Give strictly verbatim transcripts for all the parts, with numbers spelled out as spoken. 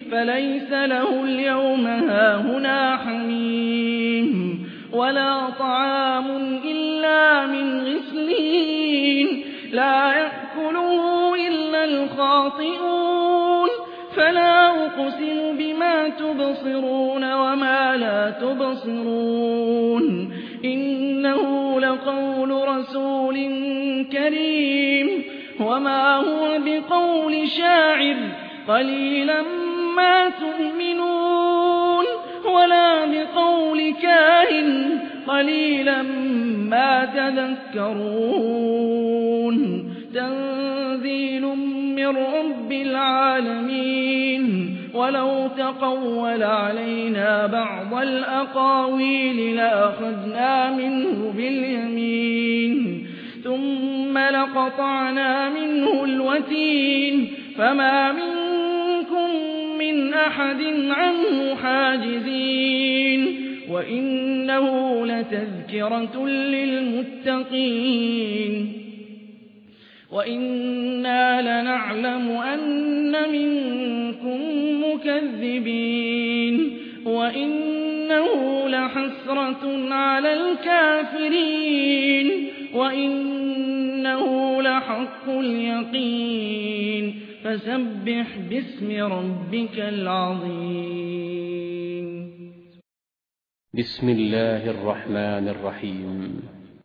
فليس له اليوم هاهنا حميم ولا طعام إلا من غسلين لا يأكله إلا الخاطئون فلا أقسم بما تبصرون وما لا تبصرون إنه لقول رسول كريم وما هو بقول شاعر قليلا ما تؤمنون ولا بقول كاهن قليلا ما تذكرون تنزيل من رب العالمين ولو تقول علينا بعض الأقاويل لأخذنا منه باليمين ثم لقطعنا منه الوتين فما منكم من أحد عنه حاجزين وإنه لتذكرة للمتقين وإنا لنعلم أن منكم مكذبين وإنه لحسرة على الكافرين وإنه لحق اليقين فسبح باسم ربك العظيم. بسم الله الرحمن الرحيم.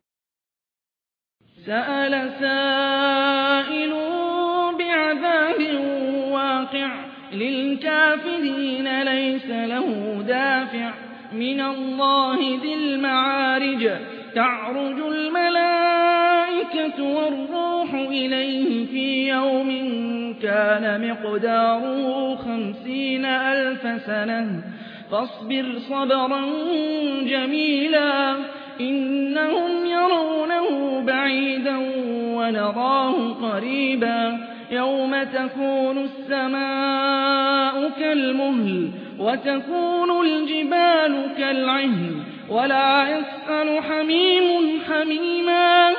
سأل سائل بعذاب واقع للكافرين ليس له دافع من الله ذي المعارج تعرج الملائكة والروح إليه في يوم كان مقداره خمسين ألف سنة فاصبر صبرا جميلا إنهم يرونه بعيدا ونراه قريبا يوم تكون السماء كالمهل وتكون الجبال كالعهن ولا يسأل حميم حميما